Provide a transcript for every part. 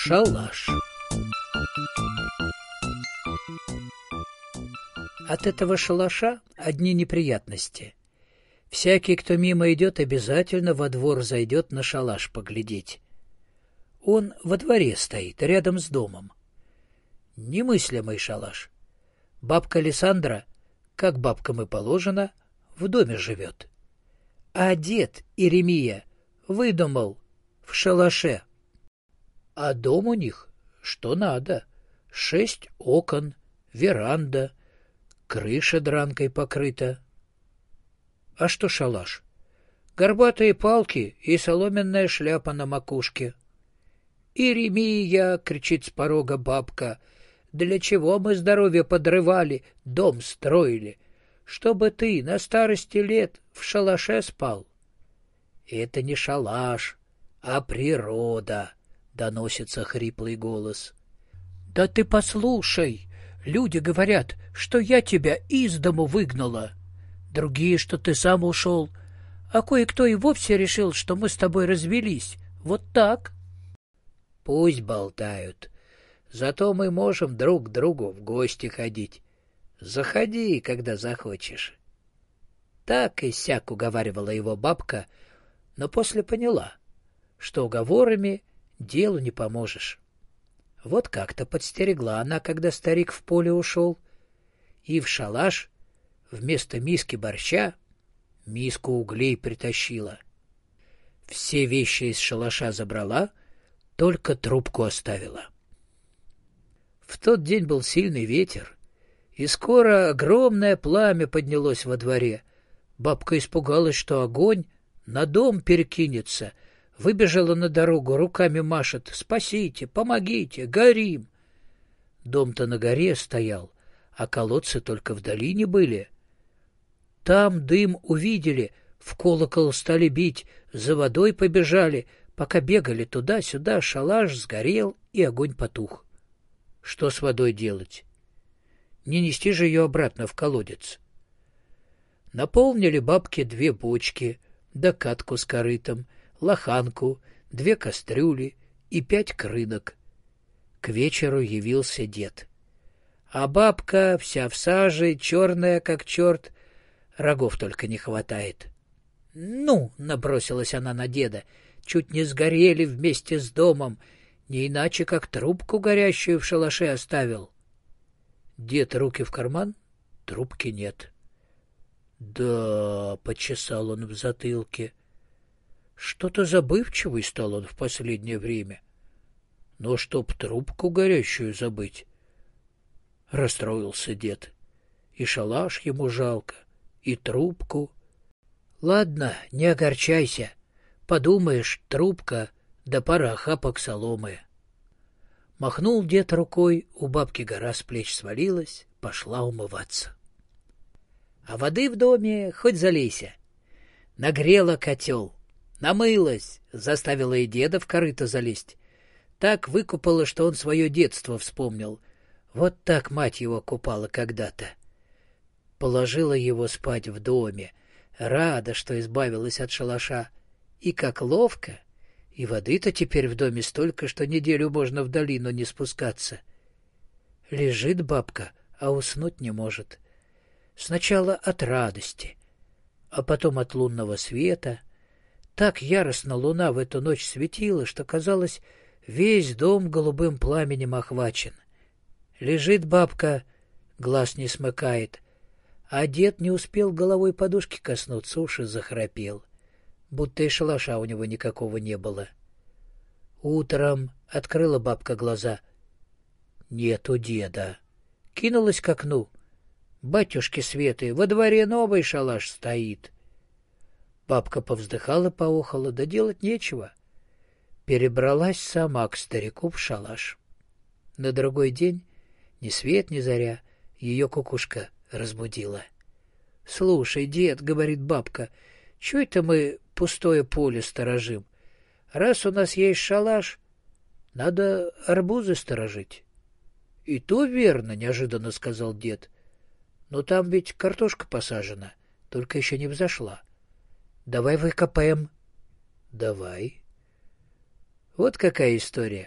Шалаш. От этого шалаша одни неприятности. Всякий, кто мимо идет, обязательно во двор зайдет на шалаш поглядеть. Он во дворе стоит, рядом с домом. Немыслимый шалаш. Бабка Александра, как бабкам и положено, в доме живет. А дед Иеремия выдумал в шалаше. А дом у них что надо. 6 окон, веранда, крыша дранкой покрыта. А что шалаш? Горбатые палки и соломенная шляпа на макушке. «Иеремия!» — кричит с порога бабка. «Для чего мы здоровье подрывали, дом строили? Чтобы ты на старости лет в шалаше спал». «Это не шалаш, а природа», — доносится хриплый голос. «Да ты послушай! Люди говорят, что я тебя из дому выгнала. Другие, что ты сам ушел. А кое-кто и вовсе решил, что мы с тобой развелись. Вот так». «Пусть болтают. Зато мы можем друг к другу в гости ходить. Заходи, когда захочешь». Так и сяк уговаривала его бабка, но после поняла, что уговорами делу не поможешь. Вот как-то подстерегла она, когда старик в поле ушел, и в шалаш вместо миски борща миску углей притащила. Все вещи из шалаша забрала, только трубку оставила. В тот день был сильный ветер, и скоро огромное пламя поднялось во дворе. Бабка испугалась, что огонь на дом перекинется, выбежала на дорогу, руками машет: «Спасите, помогите, горим!» Дом-то на горе стоял, а колодцы только в долине были. Там дым увидели, в колокол стали бить, за водой побежали. Пока бегали туда-сюда, шалаш сгорел, и огонь потух. Что с водой делать? Не нести же ее обратно в колодец. Наполнили бабки 2 бочки, да катку с корытом, лоханку, 2 кастрюли и 5 крынок. К вечеру явился дед. А бабка вся в саже, черная как черт, рогов только не хватает. «Ну!» — набросилась она на деда. «Чуть не сгорели вместе с домом, не иначе как трубку горящую в шалаше оставил». Дед руки в карман, трубки нет. «Да», — почесал он в затылке, — «что-то забывчивый стал он в последнее время. Но чтоб трубку горящую забыть». Расстроился дед. И шалаш ему жалко, и трубку. «Ладно, не огорчайся. Подумаешь, трубка, да пара охапок соломы». Махнул дед рукой, у бабки гора с плеч свалилась, пошла умываться. А воды в доме хоть залейся. Нагрела котел, намылась, заставила и деда в корыто залезть. Так выкупала, что он свое детство вспомнил. Вот так мать его купала когда-то. Положила его спать в доме, рада, что избавилась от шалаша. И как ловко! И воды-то теперь в доме столько, что неделю можно в долину не спускаться. Лежит бабка, а уснуть не может. Сначала от радости, а потом от лунного света. Так яростно луна в эту ночь светила, что, казалось, весь дом голубым пламенем охвачен. Лежит бабка, глаз не смыкает, а дед не успел головой подушки коснуться, уши захрапел, будто и шалаша у него никакого не было. Утром открыла бабка глаза. Нету деда. Кинулась к окну. Батюшки Светы, во дворе новый шалаш стоит. Бабка повздыхала-поохала, да делать нечего. Перебралась сама к старику в шалаш. На другой день, ни свет ни заря, ее кукушка разбудила. — Слушай, дед, — говорит бабка, — чё это мы пустое поле сторожим? Раз у нас есть шалаш, надо арбузы сторожить. — И то верно, — неожиданно сказал дед. — Но там ведь картошка посажена, только еще не взошла. Давай выкопаем. — Давай. Вот какая история.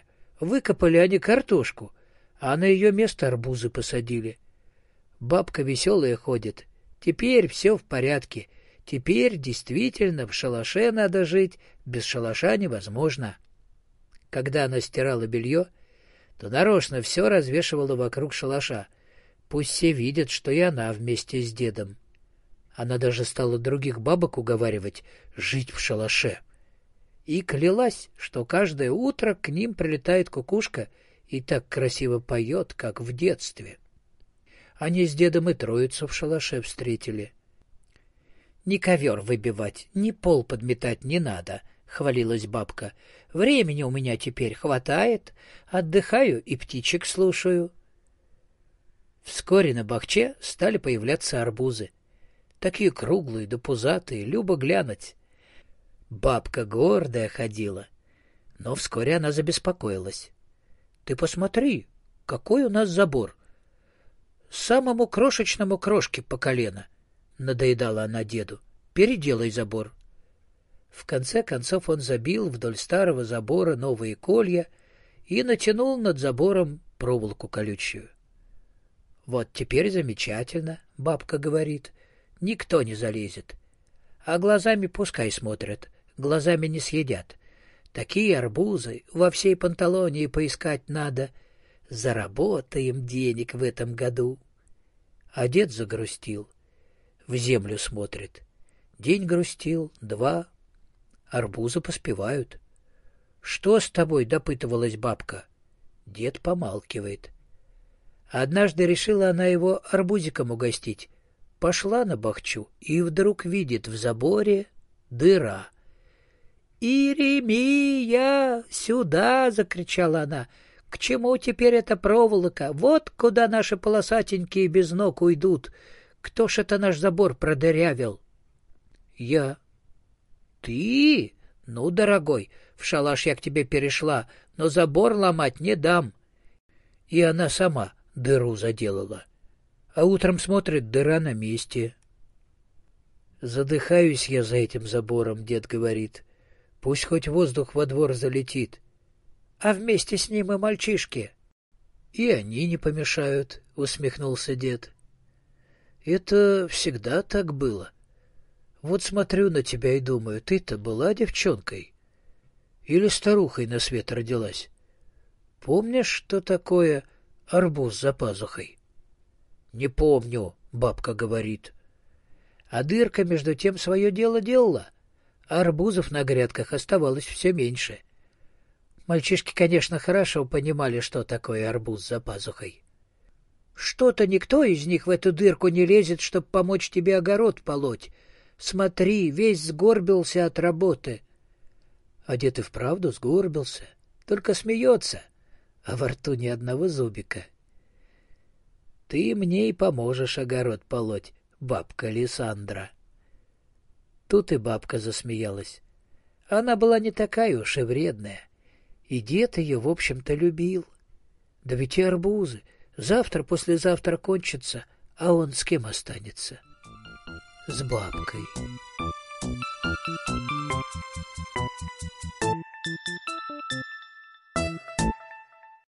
Выкопали они картошку, а на ее место арбузы посадили. Бабка веселая ходит. Теперь все в порядке. Теперь действительно в шалаше надо жить, без шалаша невозможно. Когда она стирала белье, то нарочно все развешивала вокруг шалаша. Пусть все видят, что и она вместе с дедом. Она даже стала других бабок уговаривать жить в шалаше. И клялась, что каждое утро к ним прилетает кукушка и так красиво поет, как в детстве. Они с дедом и троицу в шалаше встретили. — Ни ковер выбивать, ни пол подметать не надо, — хвалилась бабка. — Времени у меня теперь хватает, отдыхаю и птичек слушаю. Вскоре на бахче стали появляться арбузы. Такие круглые да пузатые, любо глянуть. Бабка гордая ходила, но вскоре она забеспокоилась. — Ты посмотри, какой у нас забор! Самому крошечному крошке по колено, — надоедала она деду. — Переделай забор. В конце концов он забил вдоль старого забора новые колья и натянул над забором проволоку колючую. — Вот теперь замечательно, — бабка говорит, — никто не залезет. А глазами пускай смотрят, глазами не съедят. Такие арбузы во всей Панталонии поискать надо. Заработаем денег в этом году. А дед загрустил. В землю смотрит. День грустил, два. Арбузы поспевают. — Что с тобой? — допытывалась бабка. Дед помалкивает. Однажды решила она его арбузиком угостить. Пошла на бахчу и вдруг видит в заборе дыра. «Иеремия, сюда!» — закричала она. «К чему теперь эта проволока? Вот куда наши полосатенькие без ног уйдут. Кто ж это наш забор продырявил?» «Я». «Ты? Ну, дорогой, в шалаш я к тебе перешла, но забор ломать не дам». И она сама дыру заделала. А утром смотрит, дыра на месте. «Задыхаюсь я за этим забором», — дед говорит. «Пусть хоть воздух во двор залетит». «А вместе с ним и мальчишки». «И они не помешают», — усмехнулся дед. «Это всегда так было. Вот смотрю на тебя и думаю, ты-то была девчонкой? Или старухой на свет родилась? Помнишь, что такое арбуз за пазухой?» «Не помню», — бабка говорит. А дырка между тем свое дело делала, а арбузов на грядках оставалось все меньше. Мальчишки, конечно, хорошо понимали, что такое арбуз за пазухой. «Что-то никто из них в эту дырку не лезет, чтобы помочь тебе огород полоть. Смотри, весь сгорбился от работы». А дед и вправду сгорбился, только смеется, а во рту ни одного зубика. «Ты мне и поможешь огород полоть, бабка Лиссандра». Тут и бабка засмеялась. Она была не такая уж и вредная, и дед ее, в общем-то, любил. Да ведь и арбузы завтра-послезавтра кончатся, а он с кем останется? С бабкой.